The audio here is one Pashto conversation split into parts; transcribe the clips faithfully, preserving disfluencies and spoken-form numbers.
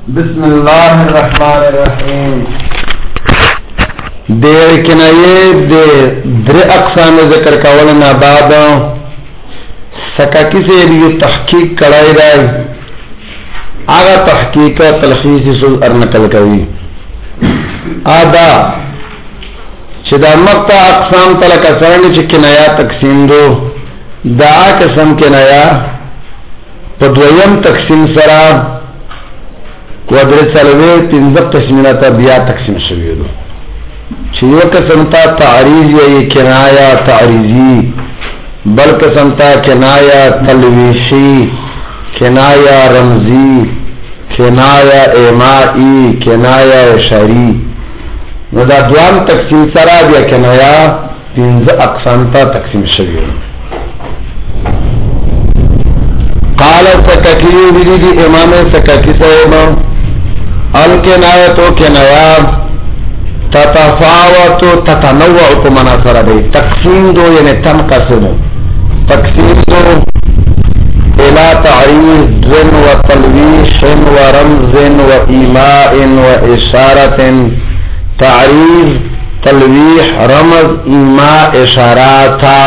بسم الله الرحمن الرحیم. دیر کنایه دی در اقسام ذکر کولنا بعد سکاکی سے بھی تحقیق کرائی رائی آغا تحقیق تلخیصی سوز ارنکل کوي آدھا چه دا مقتا اقسام تلکا سرنی چه کنایا تقسیم دو دا قسم کنایا پا دویم تقسیم سرا قدر سلوی تنزق تسمینتا بیا تقسیم شویدو چه یو قسم تا تعریض یا کنایا تعریضی بل قسم تا کنایا تلویشی کنایا رمزی کنایا ایمائی کنایا اشاری نو دا دوام تقسیم سرا بیا کنایا تنز اقسام تا تقسیم شویدو قال سکاکی بیدی دی امام سکاکی صاحبا الکنایتو کنایا تتفاوتو تتنوعو مناصر دی تقسیم دو یعنی تنقسمو تقسیم دو الى تعریض و تلویش و رمز و ایماء و اشارت تعریض تلویح رمز ایماء اشاراتا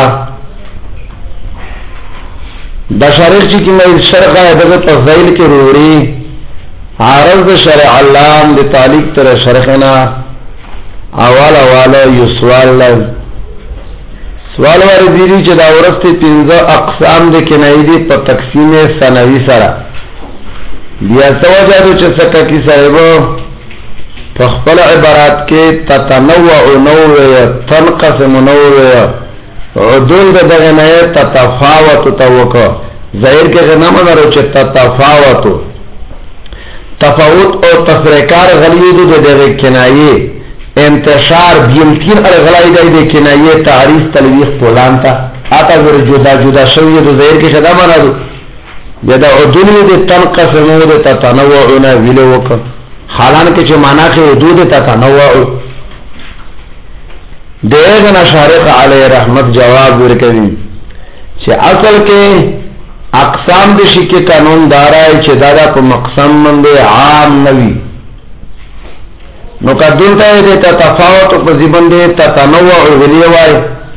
دا شرح چی کی میں شرح عدد تفضیل کی روڑی عارض شرع علام دی تعلیق تر شرحنا اول اول یو سوال لگ سوال واری دیری چی دا ورستی پینزا اقسام دی کنائی دی پا تقسیم سنوی سرا بیا سوجہ دو چی سکا کی صاحبو پخپل عبارات کے تتنوع نوع تنقسم نوع عدول دا دغنائے تتفاوتو تاوکا ظاہر کے غنام نرو چه تتفاوتو تفاوت او تفریکار غلیدو دا دغی کنائے انتشار بیلتین ارغلائی دا دغی کنائے تعریف تلویخ پولانتا آتا ذر جدا جدا شوی دو ظاہر کے شدا مانا دو دا عدولی دا تنقسمو دا تتنوعونا ویلوکا حالان کے چه مانا کے عدو دا تتنوعو دیگنا شارق علیہ رحمت جواب ورکوی چه اصل کے اقسام دشی کے قانون دارائی چه دادا پا مقسم من دے عام نوی نو کا دلتا ہے دے تتفاوت پا زبن دے تتنوع غلیوائی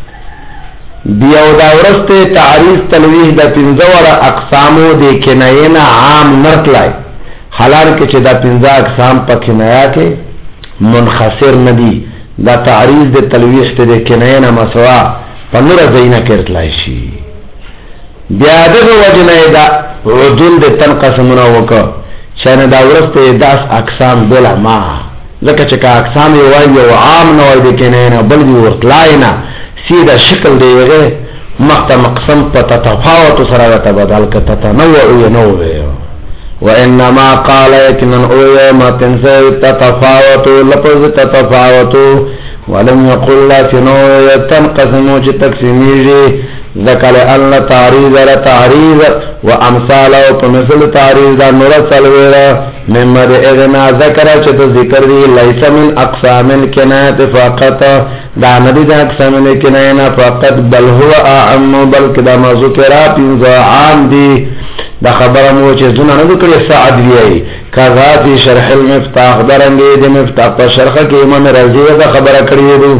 بیاو داورست تعریف تلویح دا پنزوار اقسامو دے کنائینا عام نرکلائی حالان کے چه دا پنزا اقسام پا کنایا کے منخصر ندی دا تعریض دے تلویش تے دے کنائینا مسوا پنور زینا کرتلائی شی بیادق وجنہ دا عدول دے تنقسمنا وکا چاہنے دا ورست داس اقسام بلا ما لکا چکا اقسام یوائی یو عام نوائی دے کنائینا بل دی ورطلائینا سیدہ شکل دے وغے مقتا مقسم پا تتفاوتو سراغتا بدل کا تتنوعو ینووے وانما قال يكنن اوه ما تنسى تتفاوتوا لفظ تتفاوتوا ولم يقل لا تنو تنقسموا تقسيميجي ذكر ان تعريض لا تعريض وامثاله فمثل تعريض مرسل وغيره مما اذنا ذكر چت ذکر دی ليس من اقسام الكناية فقط دا ندی دا اقسام الكناية فقط بل هو اعم بل كدا ما ذکر پنځه عام دی دا خبر مو چې زونه نه کړی سعد وی کذا فی شرح المفتاح درنګې د مفتاح په شرح کې امام رازی دا خبره کړی دی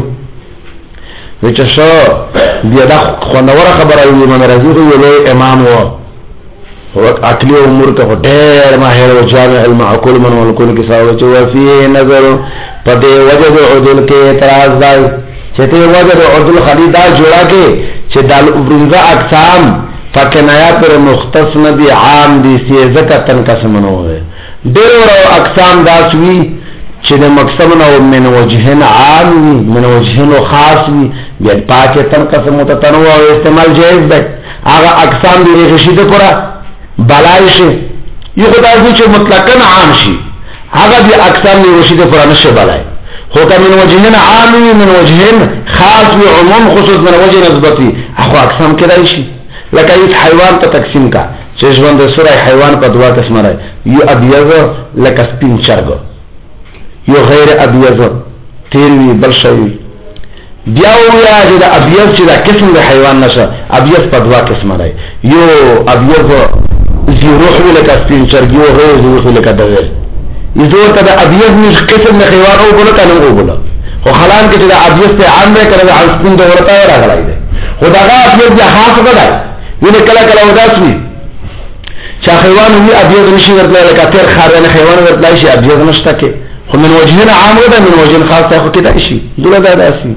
وچ شو بیا دا خنور خبره امام رازی وی امام و هو عقلی امور ته ډېر ماهر او جامع المعقول من والکل کې ساوي چې وفي نظر پدې وجد عدل کې اعتراض دی چې ته وجد عدل خلی دا جوړا کې چې دال ابرزا اقسام فکنایا پر مختص ندی عام دی سیزکا تنقسمنو ہے دیر اقسام داسوی چه ده مقسمنو من وجهن عام وی من وجهن خاص وی بیاد پاک تنقسمو تتنوع و استعمال جائز بے آغا اقسام دی ریخشی ده پورا بلائی شی یو خدا دی چه مطلقاً عام شی آغا دی اقسام دی ریخشی ده پورا نشه بلائی خوکا من وجهن عام وی من وجهن خاص وی عموم خصوص من وجه نسبتی اخو اقسام کدائی شی لکه ایس حیوان تا تقسیم کا چشمند سورہ حیوان پا دوا قسم رہے یو ابیض لکه سپین چرگ یو غیر ابیض تیروی بلشوی بیاو یا جی دا ابیض چی دا قسم دا حیوان نشا ابیض پا دوا قسم رہے یو ابیض زی روح وی لکه سپین چرگ یو غیر زی روح وی لکه دویر یزور ته د ابیض مش قسم نه خيوان او بوله کنه او بوله خو خلان کې چې د ابیض ته عام نه کړو عن سپین د ورته راغلی دی خدای ابیض یا خاص بدای ویني کله کله وداسوي چا خيوان وی ابيض نشي ورتلای لکه تیر خارنه خيوان ورتلای شي ابيض نشته کې خو من وجهنا عام ده من وجه خاص ته کې ده شي دغه ده داسي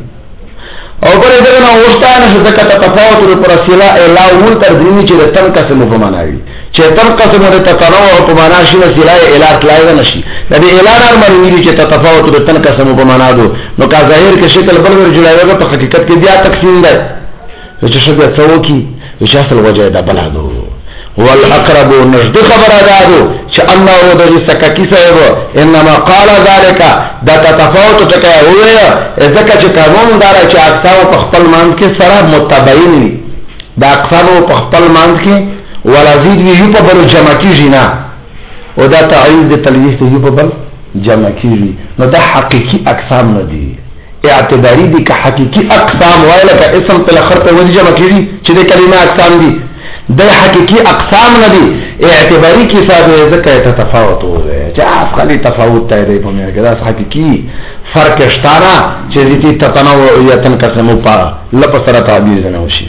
او پرې دغه نو وستانه څه کته تفاوت پر اصله الا اول ترجمه چې تن قسم په معنا وي چې تن قسم د تنوع په معنا شي اصله الا تلای نشي د دې اعلان ارمن ویلي چې تفاوت د تن قسم په معنا دو نو کا ظاهر کې شکل بل ور جوړایږي په حقیقت کې بیا تقسیم ده چې شبه څوکي چې اصل وجه ده بلادو والاقرب نجد خبر ادارو چې الله د سککی صاحب انما قال ذلك دا تفاوت ټکا وې ځکه چې قانون دار چې اقسام په خپل مان کې سره متباین وي دا اقسام په خپل مان کې ولازم وي په بل جمع کیږي نه او دا تعریض د تلويث ته په بل جمع کیږي نو دا حقيقي اقسام نه دي اعتباري دي که حقيقي اقسام وایله که اسم په لخر ته ودی جمع کیږي چې د کلمه اقسام دي د حقيقي اقسام نه دي اعتباري کې صاحب ځکه ته تفاوت وره چې اصلي تفاوت ته دی په مېګه دا حقيقي فرق شتانه چې دې تتنوع یا تنقسم په لپس سره تعبیر نه وشي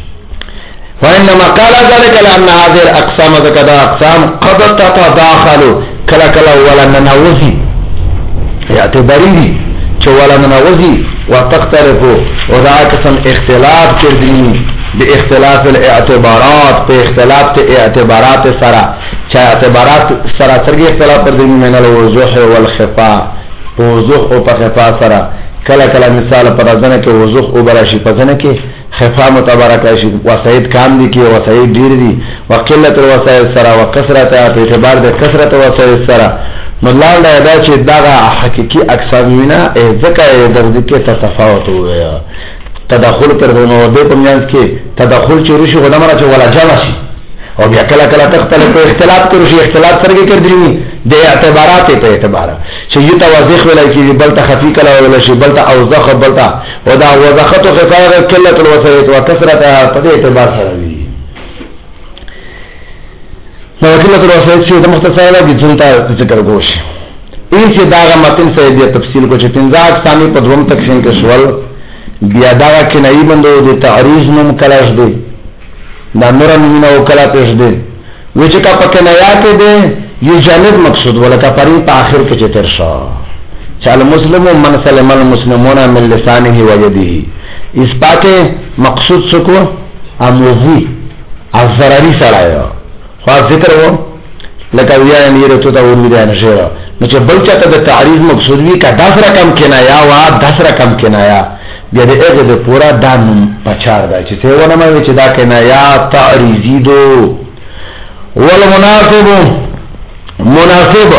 وانما قال ذلك لان هذه الاقسام ذكر اقسام قد تتداخل كلا كلا ولا ننوزي اعتباري دي چې ولا ننوزي وتختلف وذا قسم اختلاف کړي باختلاف الاعتبارات په اختلاف ته اعتبارات سره چې اعتبارات سره سره اختلاف پر دې من الوضوح والخفاء وضوح او په خفاء سره کله کله مثال پر ځنه کې وضوح او براشي په ځنه کې خفاء متبارک شي وسعید کام دي کې وسعید ډیر دي وقلت الوسائل سره وکثرت اعتبار د کثرت وسائل سره نو لاړ دا چې دا حقيقي اقسام وینا ځکه درځي کې تفاوت وي تدخل پر دونو د په میانس کې تدخل چوري شي غوډه مرا چې ولا جمع شي او بیا کله کله تختلف په اختلاف کوي شي اختلاف سره کې کړی د اعتبارات په اعتبار چې یو توضیح ولای کی بل ته خفي کله ولا شي بل ته اوضح بل ته او دا وضاحت او خفاء قلت الوسائل وكثرت په اعتبار سره وي نو قلت الوسائل چې د مختصره دي ځنتا ذکر کوشي این چې دا متن سره د تفصیل کو چې پنځه ثاني په دوم تقسیم کې سوال بیا دا کنایي بندو د تعریض نوم کلاش دی دا نور نومونه او کلا پېښ دی و چې کا پکې نه یاته دی یو جانب مقصود ولکه پرې په اخر کې چتر شو چاله مسلم من سلم المسلمون من لسانه و يده اثبات مقصود څه اموزي ازراري سره خو ذکر وو لکه ویا نه یره ته ور ویل نه شي نو چې بل چاته د تعریض مقصود وی کا داس رقم کنایا وا داس رقم کنایا بیا د هغه د پورا دانم پچار دا چې څه ونه مې چې دا کنایا تعریضی دو ول مناسب مناسب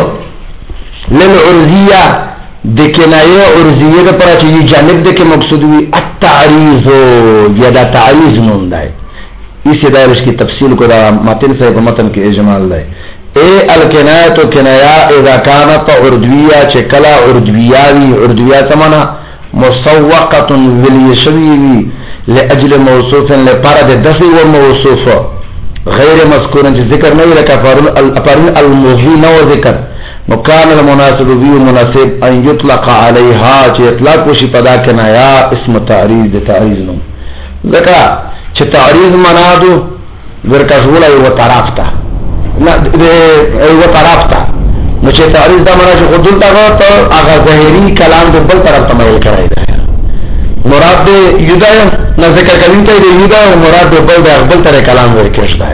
للعرضیه د کنایا عرضیه د پر چې جانب د کې مقصود وی التعریض یا دا تعریض نوم دی اسی دایرش کی تفصیل کو دا متن سے متن کې اجمال دی اے الکنایه تو کنایا اذا كانت عرضیه چې کلا عرضیه وی عرضیه سمانا مسوقه وليشوي لاجل موصوف لپاره د دفع و موصوف غیر مذکور چې ذکر نه لکه الافارین الموضوع نو ذکر نو کان المناسب وی مناسب ان يطلق عليها چې اطلاق وشي پدا کنایا اسم تعریض د تعریض نو ځکه چې تعریض منادو ورکه ټول یو طرف ته نه یو طرف ته نو چې تعریض دا مراد خود دلته غوته هغه ظاهري کلام د بل طرف ته مایل کړی دی مراد د یودا نه ذکر کوي ته د یودا او مراد د بل د بل طرف کلام ورکړش دی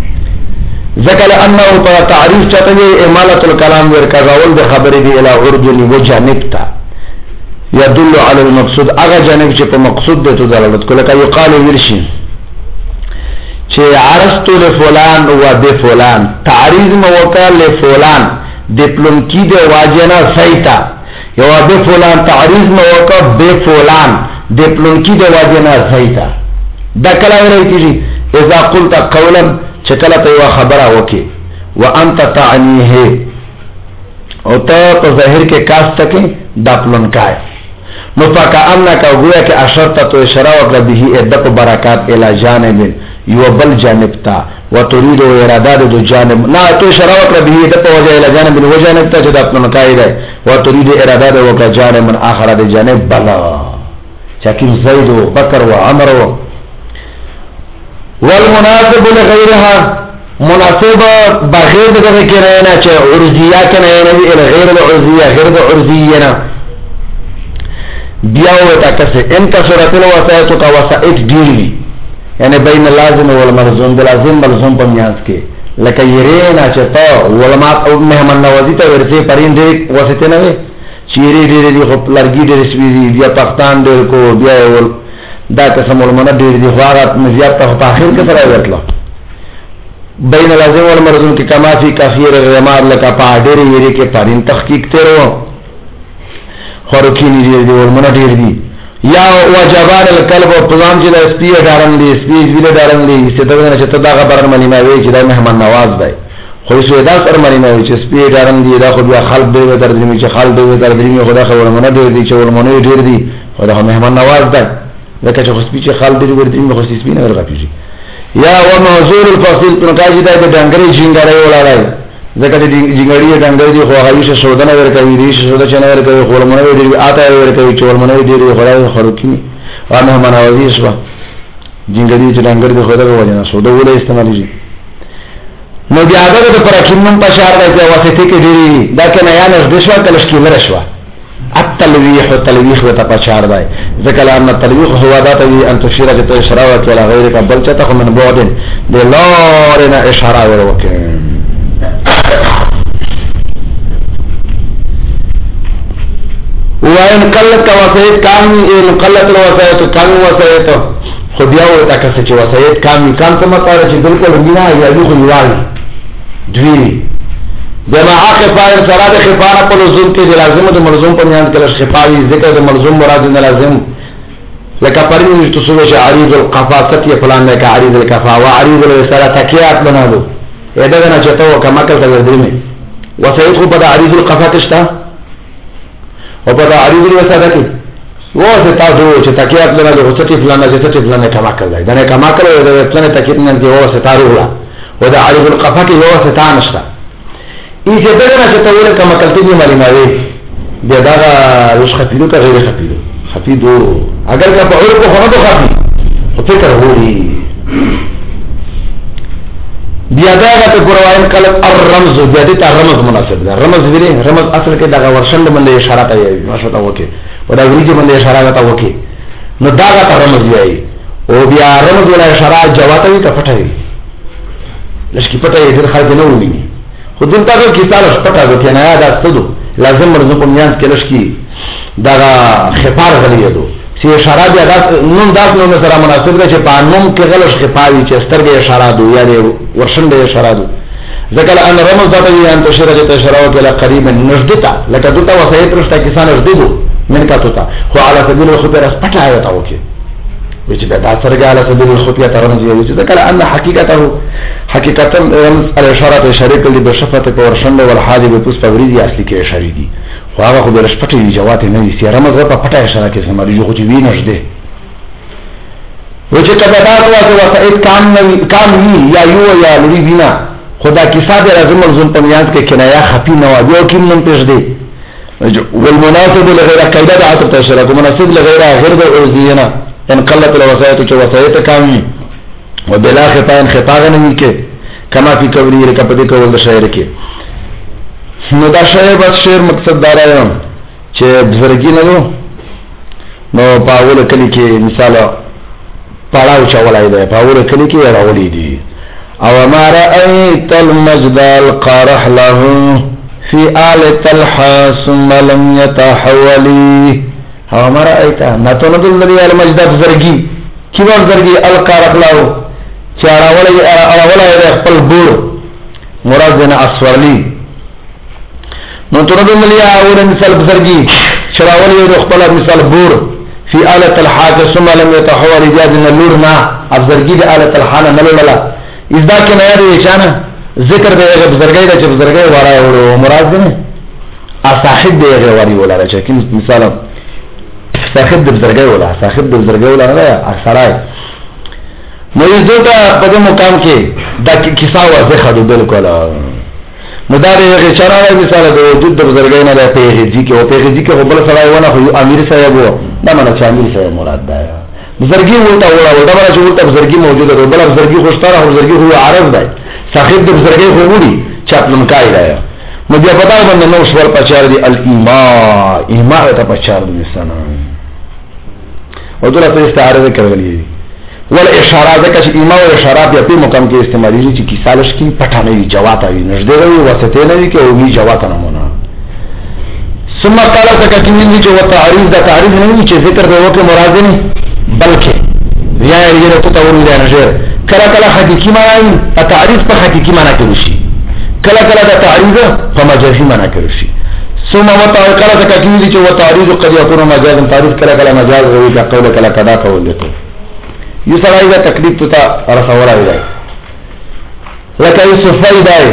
ذکر انه تعریض چاته اماله الكلام ورکاول د خبرې دی اله اردن وجانبتا يدل على المقصود هغه جانب چې په مقصود د تو دلالت کوي لکه یقال ورشي چې عرضت لفلان و بفلان تعریض موکل لفلان دیپلوم کی دے واجنا سیتا یو بے فلان تعریض موقع بے فلان دیپلوم کی دے واجنا سیتا دا کلا ورائیتی جی اذا قلت قولا چکلا تیوا خبرہ وکی وانت تعنیه او تا تو ظاہر کے کاس تکے دا پلون کائے مفاقا انکا گویا کہ اشرت تو اشراء وقت به ادب برکات الى جانب یو بل جانب تا وتريد اراده د جانب نه تو اشاره وکړه به د په وجه له جانب د وجه نه ته چې د خپل قاعده وتريد اراده د وکړه جانب من اخر د جانب بلا چاکین زید و بکر و عمر و والمناسب لغيرها مناسب بغیر دغه کې نه چې عرضیه کنه نه وی غیر العرضیه غیر العرضیه نه بیا وتا کسه ان کثرت الوسائط کا وسائط ډیری یعنی بین اللازم والملزوم بلازم ملزوم په میاس کې لکه یرینا چې تا علماء او مهمن نوازی ته ورته پرین دې واسطه نه وي چیرې دې دې خپل لرګي دې سوي بیا پاکستان دې کو بیا ول دا قسم علماء دې دې غارت مزيات په اخر کې سره ورتله بین اللازم والملزوم کې کما فی کثیر الرمار لکه په ډېر یری کې پرین تحقیق تیرو خورکینی دې دې علماء دې دې یا وجبان القلب او پلان چې د سپی ډارن دي سپی ویل ډارن دي چې دغه چې دا خبره ملي نه وي چې دا مهمان نواز دی خو څه دا سره ملي نه وي چې سپی ډارن دي دا خو بیا خلک دی تر دې چې خلک دی تر دې خو دا خبره مونږ ډېر دي چې ولمنه ډېر دي خو دا مهمان نواز دی لکه چې سپی چې خلک دی ورته موږ خو سپی نه ورغپیږي یا و موضوع الفصل تنقاجي دا د ډنګري جنګړې ولاړای ځکه چې جنګړي ډنګري دی خو هغه څه سودنه ورکوي دي سودا چنه ورکوي خو ولمنه دی آتا ورکوي چې ولمنه دی خدای خروکینی انا مناوي شو جنګړي چې ډنګر دی خدای وجنه سودا ولې استعمالي نو بیا دا پر کینم په شهر دی واسطه کې دی دا کنه یا نس دشوا کله شکل رشوا التلويح والتلويح وتقشار دی ذکر ان التلويح هو ذات ان تشير الى اشاره الى غيرك بل تتخ من بعد لورنا اشاره وکړه وان قلت وسائط کامی ان قلت الوسائط کامی وسائط خو بیا وتا کسه چې وسائط کامی کام څه مطلب چې بالکل بنا یا یو خلوال دوی دما خفاء سره د خفاء په لزوم کې لازم د ملزوم په میان کې خفاوی ذکر د ملزوم مراد نه لازم لکه پرین چې تاسو چې عریض القفاصت یې فلان نه کا عریض القفا و عریض الرساله تکیات بنادو اېدا نه چې ته کما کل ته درمه وسائط خو په عریض القفا کې شته او په عریض الرساله کې وځه تاسو چې تکیات بنادو هڅه چې فلان نه چې فلان نه کما کل دا نه کما کل د فلان تکیات نه کې وځه تارولا او د عریض القفا کې وځه تانشته ای چې دغه چې ته ویل کما کلته دی مالي ماوي بیا دا روش خفیدو که غیر خفیدو خفیدو اگر که په اورو خو نه دو خفی خو فکر وړي بیا دا ته قرآن کلم الرمز بیا دې ته رمز مناسب ده رمز ویلې رمز اصل کې دا ورشند باندې اشاره ته وي ماشاء الله وکي او دا ویلې باندې اشاره ته وکي نو دا ته رمز وایي او بیا رمز ولا اشاره جواته وي که پټوي لشکې پټوي د خلک نه وي خو دلته کې تعالی پټه ده کنه یا دا ستدو لازم مرزو په میانس کې لشکې دا خفار غلیه دو سی اشاره بیا دا نوم داس نوم سره مناسب ده چې په نوم کې غلش خفاوي چې سترګې اشاره دو یا ورشند اشاره دو ذکر ان رمز ذات وی ان تشرع ته اشاره وکړه قریبا نجدتا لکه دته وسایت رشته کسان نجدو من کاتوتا خو علی سبیل الخطر پټه آیت اوکي وچ دا سرګه علی سبیل الخطر ترنځ یو چې ذکر ان حقیقته حقیقتا الاشاره اشاره کلی به شفته په ورشند ول حاجب پوس پوریدي اصلي کې اشاره دي خو هغه خو به شپټي جواب نه وي سی رمز په پټه اشاره کې سماري جو چې وی نشده وچ کبه دا واسه کام کام یا یو یا لوی بنا خدا کیسه د لازم ملزوم په میاس کې کنایا خفي نه وایو کې نن پېښ دی والمناسب لغیر قاعده د عطف اشاره مناسب لغیر غیر د ارزینا ان قلت الوسائط چې وسایط کامي وبلا خطا خطا نه کې کما فی کوری رکه په دې کول د شاعر کې نو دا شاعر بس شعر مقصد دار ایم چې بزرګی نه نو نو پاول کلی کې مثال پاړاو چولای دی پاول کلی کې راولې دي او ما رأيت المجد القارح له في آل طلحة ثم لم يتحولي او ما رأيت ما تندل لي المجد بزرګي کی بزرګي القارح له چارا ولې اراوله خپل بور مراد نه اسورلی نو ترد ملیا اور مثال بزرگی چراولی خپل مثال بور فی آلت الحاج ثم لم يتحول اجاز نلورنا ابزرگی دی آلت الحانا نلولا ازدا کی نیا دی چانا ذکر دی اغی بزرگی دی چه بزرگی وارای وڑو مراد دی صاحب دی اغی واری ولا را چه مثال صاحب دی بزرگی ولا صاحب دی بزرگی ولا را اکسرائی نو یزو ته په دې مقام کې دا کیسه واضحه ده بالکل. نو دا یو چاره مثال د وجود د بزرګۍ نه د پیغجی کې او پیغجی کې بل سره ونه خو امیر صاحب وو دا معنی چې امیر صاحب مراد ده بزرګي وته وړه وړه دا چې وته بزرګي موجوده ده بل بزرګي خوشتاره او بزرګي هو عارض ده صاحب د بزرګي خو وړي چاپلون کای ده نو بیا پتا باندې نو شور پچار دي الایما ایما ته پچار دي سنا او دغه په استعاره کوي ول اشاره ده چې ایما او اشاره په مقام کې استعمالي چې کیسالش کې پټانه وي جواته وي نږدې وي واسطه نه وي کې او وی جواته نه مونږ ثم قال تکتمین چې و تعریض ده تعریض نه وي چې ذکر به وکړي مراد نه بلکې یا یې ته تور نه نه کله کله حقيقي معنی او تعریض په حقيقي معنی کې شي کله کله د تعریض په مجازي معنی کې شي ثم وتعالى کله تکتمین چې و تعریض قد يكون مجازا تعریض کله کله مجاز وي کا قول کله کدا کول دي یو سره دا تکلیف ته رسول راځي لکه یوسف فایدای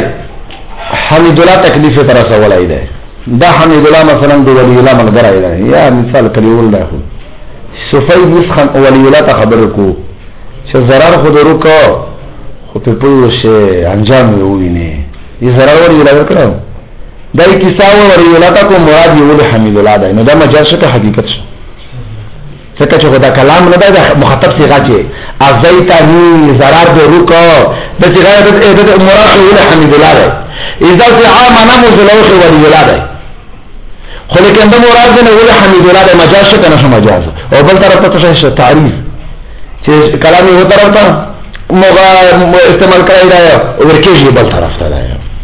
حمید الله تکلیف ته رسول راځي دا حمید الله مثلا د ولی الله ملګری دی یا مثال کلیول ده خو صفای مسخن ولی الله ته خبر کو چې zarar خو درو کو خو په پوه شي انجام ویني یې zarar ولی الله کړو دا کیسه ولی الله ته کو مراد یو حمید الله دی نو دا مجاز ته حقیقت شو څنګه چې دا کلام نه دا مخاطب صيغه چې ازیتنی zarar درو کو د صيغه د مراد یو حمید الله دی اذا سعى معنا مزلوخ ولی الله دی خو لیکن د مراد نه ول حمید الله د مجاز څخه نه مجاز او بل طرف ته څه تعریف چې کلام یو طرف ته موغه استعمال کوي دا ورکیږي بل طرف ته دا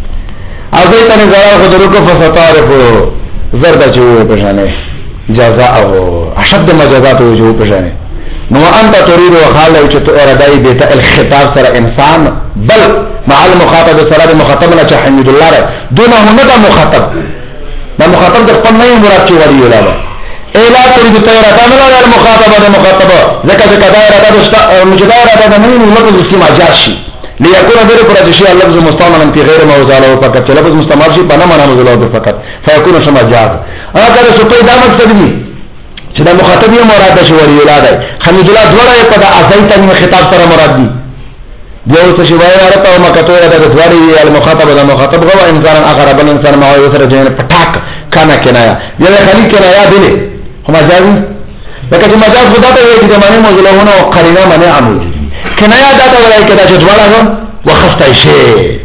اځه ته زرا خو درو کو فستارف زرد چې وي په شانه جزاء او اشد مجازات وجو په شانه نو انت تريد وخاله چې تو ارادای به الخطاب سره انسان بل مع المخاطب سره مخاطب نه چې حمید الله دونه نه مخاطب دا مخاطب د خپل نه مراد چې ولی ولا الا تريد تيرا نه له مخاطبه د مخاطبه ځکه چې کدا اراده د مجدار اراده نه نو لفظ اسم مجاز شي ليكون غير پر شيء اللفظ مستعملا في غير موضوعه فقط لفظ مستعمل شي بنا معنا موضوعه فقط فيكون شما مجاز اگر څه دا مقصد دي چې دا مخاطب یې مراد شي ولی ولا دی حمید الله دوړه په د ازایت من خطاب سره مراد دي دیو څه شی وایي راته او مکتوره د دوړي المخاطب د مخاطب غو انسان اخر بل انسان ما یو سره جن پټاک کانا کنایا یا خلی کنایا دی هم مجازي لکه چې مجاز خدا ته وایي چې معنی موضوعونه او قرینه معنی موجود کنایا دا ته وایي کدا چې دوړه وخفتای شي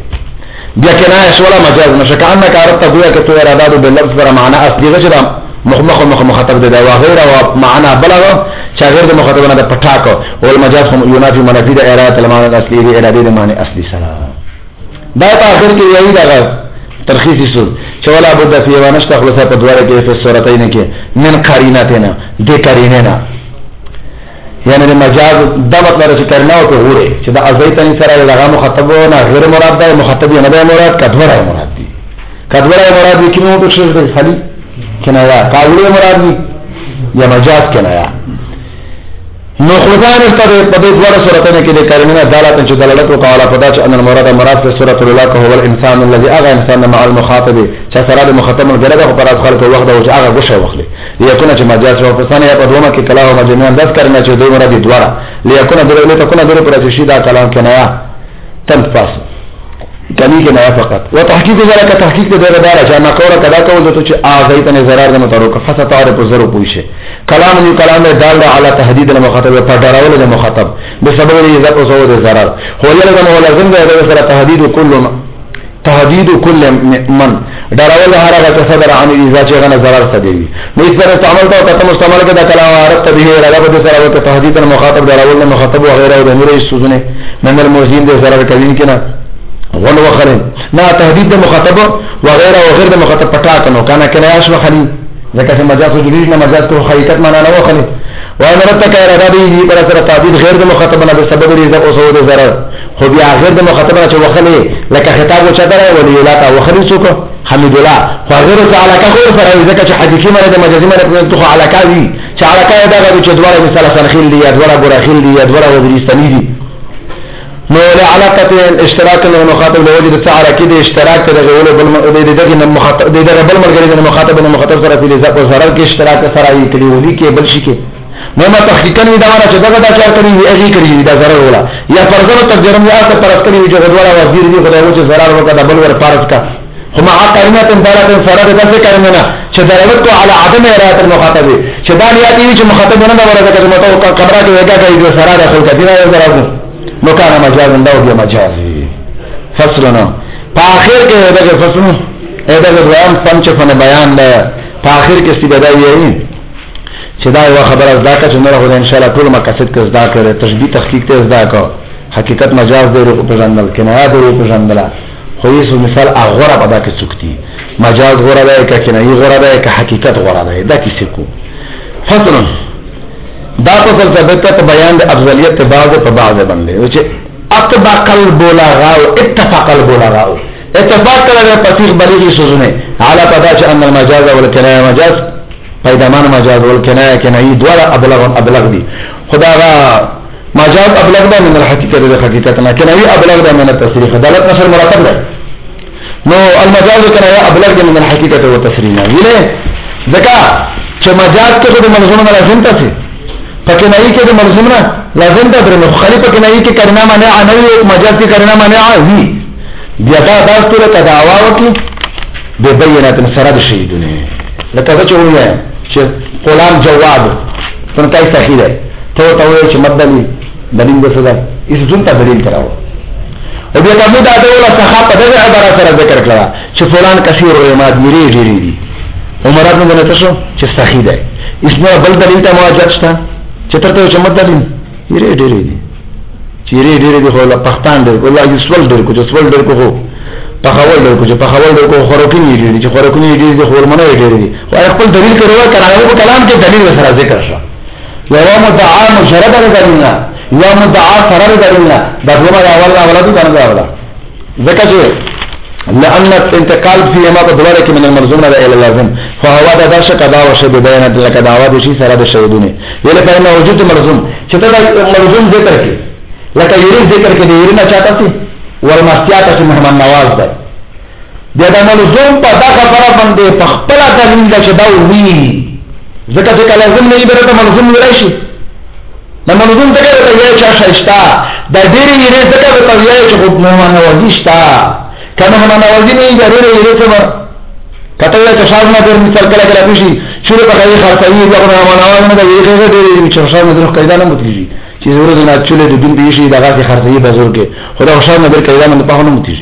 بیا کنایا شولا مجاز نشه کانه کارت ته وایي چې تو اراده باللفظ پر معنی اصلي غشره مخمخ مخ مخاطب ده او غیر او معنا بلغ چې غیر د مخاطبونه د پټاک او المجاز هم ينافي منافي د اراده المعنى الاصلي د اراده د معنی اصلي سره دا په اخر کې یوي دا ترخیص شو چې ولا بد فی ونشت خلاصه په دواره کې په صورتین کې من قریناتنا د قریننا یعنی د مجاز د مطلب چې کرنا او په وره چې د ازیتن سره لغه مخاطبونه غیر مراد ده مخاطب نه ده مراد کډوره مراد دي کډوره مراد دي کینو په څه ده خالی کنایا قاوله مراد دي یا مجاز کنایا نو خدای نشته په دې ډول صورتونه کې د کلمې دلالت چې دلالت وکړه په دا چې ان المراد مراد په سورۃ الله هو الانسان الذي اغى انسان مع المخاطب چې سره د مخاطب مجرد په راز خلق وخت او چې هغه غوښه وخلي ليكون چې مجاز او فسانه په دومره کې کلام او مجموعه انداز کرنا چې دوی مراد دي دواره ليكون دلالت تكون دغه پر چې شي دا کلام کنایا تنفس کلی کې نه فقط وتحقیق ذلك تحقیق د دغه دار چې ما کوله کدا کول ته چې اغیت نه zarar نه متروک فسطار په زرو پوښه کلام یو کلام دال علی تهدید المخاطب په ډراول د مخاطب بسبب عزت او زود zarar هو یله د مولازم د سره تهدید کل تهدید کل من ډراول هر هغه صدر عن اذا چې غنه zarar تدوي نو اس پر استعمال ته کته مستعمل کده کلام عرفت به رغبت سره او تهدید المخاطب ډراول مخاطب او غیره د نور سوزنه من الموزین د zarar کوي کنه ول وخرن نا تهدید د مخاطب و غیره او غیر د مخاطب پټاکنو کنه کنه اش وخلی ځکه چې مجاز جدید نه مجاز کو حقیقت معنا نه وخلی و امرت کا اراده دی پر سره تعبیر غیر د مخاطب نه به سبب لري او سود zarar خو بیا غیر د مخاطب نه چې وخلی لکه خطاب و چتره ولی لا تا وخلی څوک حمید الله خو غیر تعالی کا خو سره ځکه چې حدیثی مره د مجازي مره په تو علاقه وی چې علاقه دا چې دواره مثال سنخیل دی دواره برخیل دی دواره وزریستانی دی نو له علاقه اشتراک له مخاطب له وجه تعالی کې د اشتراک ته غوړو بل د دغه مخاطب د دغه بل مرګري د مخاطب نه مخاطب سره په لزق او zarar کې اشتراک سره یې کړی ولي کې بل شي کې نو ما تحقیقا وی دا نه چې دغه دا چار کړی وی اږي کړی دا ضرر ولا یا فرضونو تجربه یا ته پرست کړی چې غوړه وزیر دی خدای وو چې ضرر وکړه بل ور پارس کا هم عقلمات دارات فرض دغه کړنه نه چې ضرورت علی عدم اراده المخاطب چې دا نیاتی چې مخاطب نه دا ورته چې متو کبره کې وګا کوي چې سره د خلک دی نه ضرر نو کار مجاز نه او مجازي فصلنا په اخر کې دغه فصل دغه بیان پنځه فن بیان ده په اخر کې څه بدایي چې دا یو خبره زده کړه چې موږ ان شاء الله ټول مقاصد کې زده کړو تشبیه تحقیق ته زده کړو حقیقت مجاز دی روح په ځندل کنایه دی روح په ځندل خو یې مثال اغوره پدا کې څوکتي مجاز غوره ده که کنایه غوره ده که حقیقت غوره ده دا کیسه کو فصل دا فصل ثبت ته بیان د افضلیت بعض په بعض باندې چې اطبق البلاغه اتفق البلاغه اتفاق کړه په تیغ بلیغي سوزونه علا پدا چې ان المجاز والکنایه مجاز پیدامان مجاز والکنایه کنایه دواړه ابلغ ابلغ دي خداغه مجاز ابلغ ده من الحقیقت ده حقیقتنا کنایه ابلغ ده من التصریح دلالت نشر مرتب ده نو المجاز کنایه ابلغ ده من الحقیقت والتصریح ویله ځکه چې مجاز کې د ملزوم نه لازم تاسو پکې نه کې د ملزوم نه لازم ده درنه خلیفہ کې نه کې کرنا معنی نه وي مجاز کې کرنا معنی وي بیا دا تاسو ته دعوا وکي به بینات سره د شهیدونه لکه چې وایي چې قرآن جواب څنګه صحیح ده ته ته وایي چې مدلی دلیل د صدا اس ځون ته دلیل کراو او بیا کومه دا ډول څخه په دغه عبارت سره ذکر کړه چې فلان کثیر علماء مری ډیری دي عمرات نه نه تاسو چې صحیح ده اسمه بل دلیل ته موجود شته چې ترته چې مدلی مری ډیری دي چې ری ډیری دي خو لا پښتان دی والله یوسول ډیر کو چې سول ډیر کو په خول ډیر کو چې په خول ډیر کو خروکینی ډیری چې خروکینی ډیری دي خو ورمنه ډیری دي او خپل دلیل کړو کراوه په کلام کې دلیل سره ذکر شو یو مدعا مشرد دلیل نه یو مدعا سره دلیل نه دا کومه اول اول دي باندې اول ذکر چې لأن الانتقال في ما بدوره من الملزوم الى اللازم فهو ده داش قضاء وشي بيانات لك دعوه شي سره د شهودونه یله په وجود ملزوم چې دا ملزوم ذکر کې لکه یورین ذکر کې دی یورین چاته سي ورمستیات چې محمد نواز ده دا ملزوم په دا خبره باندې په خپل دلیل چې دا وی ځکه چې لازم نه یې به ملزوم ورشي دا ملزوم څنګه دی چې شایسته دا ډېر یې ځکه په ویای چې محمد نواز شتا کنه محمد نواز نه یې ډېر یې څه کته چې شاو نه در مثال کله کله پېشي شروع په هغه خاصه دا محمد نواز نه دی یې ډېر چې شاو نه در قاعده نه متلږي چې ضرورت نه چولې د دین په شي دغه خرڅي بزرګ خدا خوشاله نه درکې دا نه په هغه متي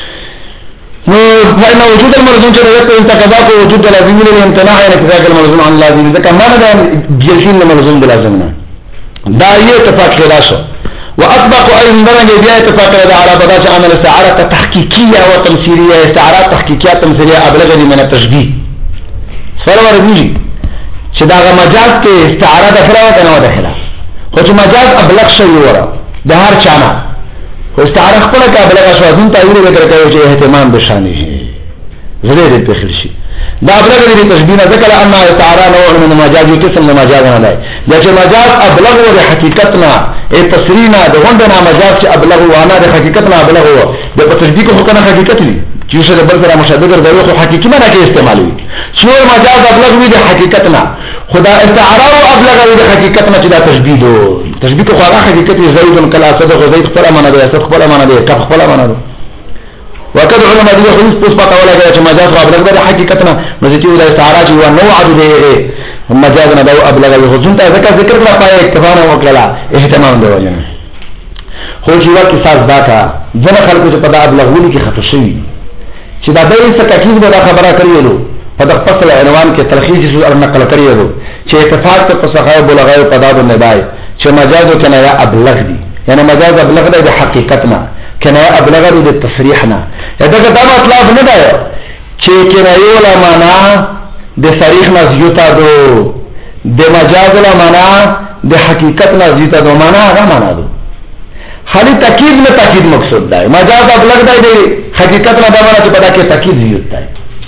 نو فإن وجود الملزوم چې راځي انت قضا کو وجود لازم له امتناع یا کذا الملزوم عن لازم ځکه معنا دا جلسین الملزوم بلازم نه دا یې اتفاق کړه شو واطبق ايضا بیا اتفاق کړه على بدايه عمل استعاره تحقيقيه وتمثيليه استعاره تحقيقيه تمثيليه ابلغ من التشبيه سره ورغی چې دا مجاز کې استعاره داخله و کنه داخله خو چې مجاز ابلغ شي وره د هر چانه خو استعاره خپل کې ابلغ شو ځین تعبیر وکړي چې اهتمام به شانه زړه دې په خلشي دا ابلغ دې تشبيه نه ذکر ان استعاره نوع من المجاز قسم مجاز نه دی دا چې مجاز ابلغ و د حقیقتنا ای تصرینا د غندنا مجاز چې ابلغ و انا د حقیقتنا ابلغ و د تشبيه کو کنه حقیقت دی چې څه بل سره مشابه ګرځي خو حقیقي معنی کې استعمالوي چې مجاز ابلغ وي د حقیقتنا خدا استعاره او ابلغ وي د حقیقتنا چې دا تشبيه دو تشبيه کو خو حقیقت زید کلا صدق زید خپل معنی دی صدق خپل معنی دی کف خپل معنی دی وکړه علماء دي خو اوس په کاوله کې چې مجاز او ابلغ د حقیقتنا مزيتي د استعاره چې و نوع دی مجاز نه دا ابلغ وي خو ځنه ذکر ذکر کړه پای اکتفا نه وکړه اهتمام دی وجه خو چې وخت ساز دا کا ځنه خلکو چې په دا ابلغ ولي کې خطر شوی چې دا دای څه تکلیف به خبره کړیلو په دغه فصل عنوان کې تلخیص او نقل کړیلو چې اتفاق په صحابه بلغای په داد نه دی چې مجاز کنه یا ابلغ دی یعنی مجاز ابلغ دی د حقیقتنا کنه یا ابلغ دی د تصریحنا دا دا مطلب نه دی چې کنه یو لا معنا د صریح نزیوتا دو د مجاز لا معنا د حقیقت نزیوتا دو معنا هغه معنا دو خالی تاکید نه تاکید مقصود دی مجاز ابلغ دی حقیقت نه دا معنا چې پدا کې تاکید زیات دی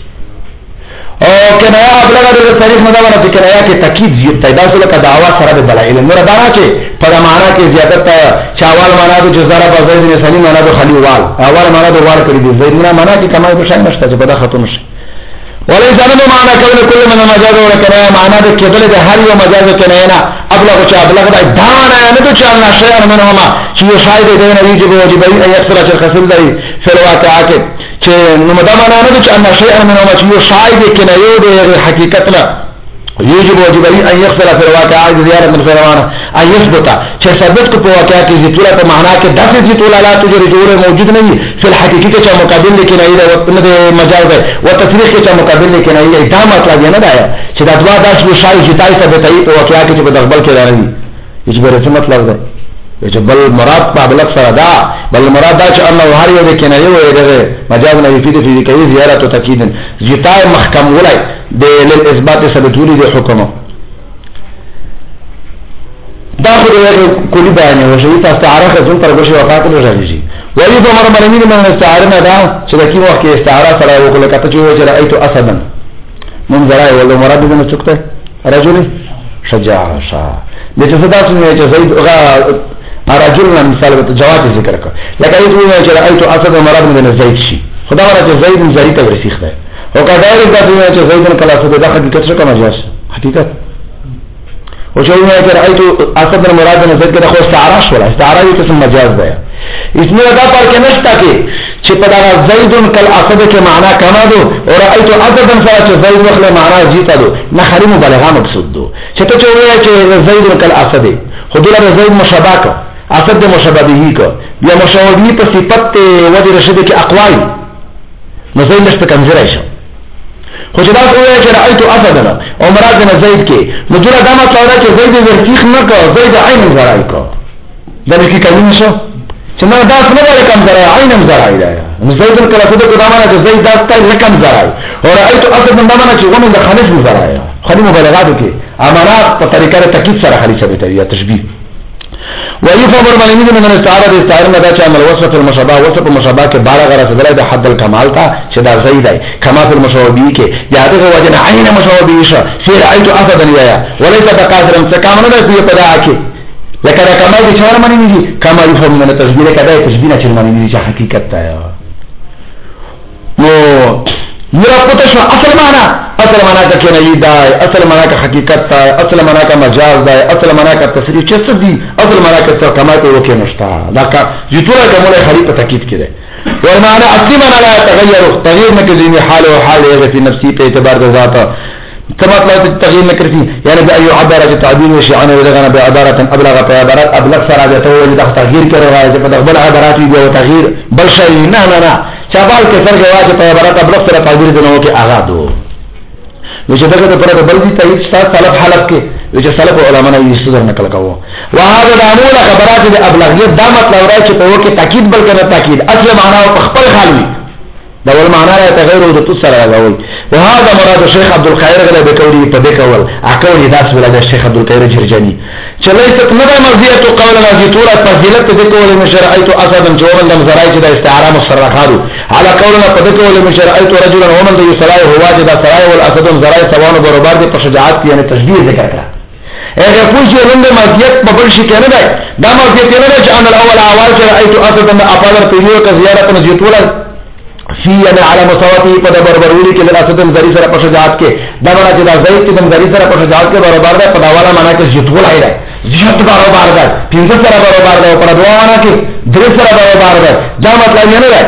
او کنایا ابلغ د صریح نه دا معنا چې کنایا کې تاکید زیات دی دا څه کا دعوا سره د دلایل نور دا نه چې په معنا کې زیادت چاوال معنا د جزاره په ځای د سنی معنا د خلی وال اول معنا د وال کړی دی زید نه معنا کې کمال په شان نشته چې پدا ختم شي وليس أنا معنى كون كل من مجاز ولكن معنى ده كبل ده هر يوم مجاز كنينا أبلغ شيء أبلغ ده دانا يعني ده شيء من الشيء منهما شيء شايد ده يجب وجب أن يكسر شيء خسل ده في الواقع كده شيء نمدام أنا ده شيء من الشيء منهما شيء شايد كنيو ده حقيقة لا يجب وجب أن يغفر في الواقع زيارة من فروانا أن يثبت شيء ثبت کو واقع کی زیتولا په معنا کې داسې زیتولا لا تجري جوړ موجود نه وي په الحقيقي کې چې مقابل لیکن نه دی او نه مجاز دی او تصریح کې چې مقابل لیکن نه دی دا مطلب نه دی چې دا دوا داس یو شای جتای ثبت ای په واقع کې چې په دغبل کې راځي چې به څه مطلب دی چې بل مراد په بلک سره دا بل مراد دا چې الله هر یو کې نه یو دی مجاز نه یفید فی کې زیارت او تاکید جتای محکم ولای د الاثبات ثبت ولې د حکم دا خو یو کلی بیان او شی تاسو تعارف ځون پر بشي وفات له راځي ولی په مر مرنی من استعاره نه دا چې د کی وخت کې استعاره سره وکړه کته چې وجه رایت اسدا من زرای ولا مراد دې نه چکته رجل شجاع شا د څه صدا څنګه چې زید غا رجل مثال د جواب ذکر کړ لکه ایت چې رایت اسد مراد من زید شي خدا ورته زید زری ته ورسیخ ده او کدایر د دې چې زید کله څه د حقیقت څخه مجاز حقیقت وشوينا کہ رأيت اسد بن مراد نے ذکر خو استعاره ولا استعاره یہ قسم مجاز ہے اس میں ادا پر کہ نشتا کہ چپدا زید کل اسد کے معنی کما دو اور رأيت اسد بن فرات زید وخل معنی جیتا دو نہ خری مبالغه مقصود دو چته چویا کہ زید کل اسد خدلا زید مشابه کا اسد مشابه به کا یا مشابه په صفت وجه رشد کی اقوال مزید نشته کنځرای شو خو چې دا وایي چې رأيت اسدنا او مراد نه زید کې نو جوړه دا مطلب ده چې زید ورتیخ نه کا زید عین زرای کا دا کې کوي شو چې نه دا څه نه کم زرای عین زرای ده نو زید کله څه دا معنی چې زید دا ستای رقم زرای او رأيت اسد دا معنی چې ونه د خالص زرای خالي مبالغات کې امانات په طریقه تکید سره خالي ثابت یا تشبیه ويفهم المعنى من الاستعاره الاستعاره مدا چې عمل وصف المشابه وصف المشابه کې بالغ رسول د حد الكمال تا چې دا زید دی کما في المشابه کې یا دغه وجنه عین مشابه شه سیر ایت اسدا یا وليس بقادر استقامه نه په پدا کې لکه دا کمال دي چې معنی نه دي کما يفهم من التشبيه کدا تشبيه چې معنی نه دي حقیقت تا نو مرافقه شو اصل معنی اصل معنی کا کنا یدا اصل معنی کا حقیقت تا اصل معنی کا مجاز دا اصل معنی کا تصریح چست دی اصل معنی کا کما ته وکي نشتا دا کا یتوره کومه خلی په تاکید کړي والمعنى اصل معنی لا تغیر تغیر نه کوي حال او حال یې په نفسي په اعتبار د ذات كما طلعت التغيير نكرتي يعني بأي عبارة التعبير وشيعان ولغنا بعبارة أبلغ بعبارات أبلغ سراجته وجد تغيير كرغاية فبل عبارات يبقى وتغيير بل شيء نا نا نا شابال كسر جواجه بعبارات أبلغ سرا تعبير دنوه كي أغادو وجه دغه پر بل دي تایید سات سلف حلف کې وجه سلف علماء نه یې صدر نقل کاوه وهذا دامول خبرات د ابلغیت دا مطلب راځي چې په وکه تاکید بل کنه تاکید اصل معنا او خپل حالوي دا ول معنا را تغیر او د تسر راغوي وهذا مراد الشيخ عبد الخير غله بقولي په دې کول اقول داس ولا د شیخ عبد الخير جرجاني چې ليست مدى مرضيه قول الذي طول فضيلت د کول من شرعيت اسد جوړن د زرایت د استعاره مصرحاتو على قولنا په دې کول من شرعيت رجلا ومن ذي سراي هو واجد سراي والاسد زرایت سوانو برابر دي په شجاعت کې یعنی تشبيه ذکر کړه اگر پوچھ یہ لندے مرضیت ببل شي کنه ده دا مرضیت نه ده چې ان الاول اول شرعيت اسد ان افضل پیریو کا زیارت نجیتولا فی یعنی علی مساواتی په برابرولی کې د اسد زری سره په شجاعت کې دا معنا چې دا زید د زری سره په شجاعت کې برابر ده په دا والا معنا کې جتول ایره جت برابر ده پنځه سره برابر ده په دوا معنا کې درې سره برابر ده دا مطلب نه ده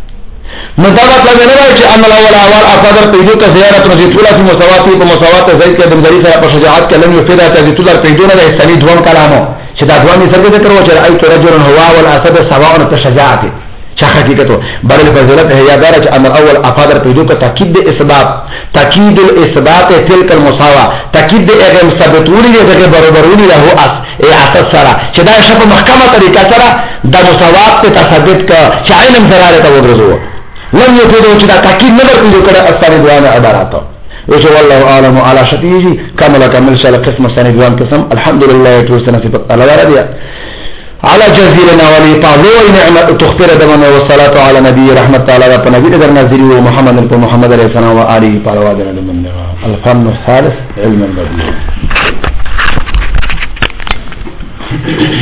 نو دا مطلب نه ده چې ان الاول اول افضل پیریو کا زیارت نجیتولا فی مساواتی په مساوات زید کې د زری سره په شجاعت کې لم یفیدا تجتول پیډونه د استنی دوم کلامو چې دا دوه مثال ذکر و چې ایت رجل هو والاسد سواء په شجاعت چا حقیقتو بل فضیلت ہے یادار چې ان اول افادر پیدو کا تاکید اثبات تاکید الاثبات تلك المساوا تاکید هغه ثابتولی دغه برابرولي له اس ای اساس سره چې دا شپه محکمه طریقه سره د مساوات ته ثابت کا چې علم زراله ته وګرځو لم یفیدو چې دا تاکید نه ورکړي کړه اثر دوانه عبارات وجه والله اعلم على شتیجی کمل کمل شل قسم ثاني دوان قسم الحمدلله توسنا في الورديه على جزيلنا ولي طاوي نعمة تغفر دمنا والصلاة على نبي رحمة تعالى ونبي در نازلي ومحمد محمد عليه السلام وآله طالوادنا لمن الفن الثالث علم النبي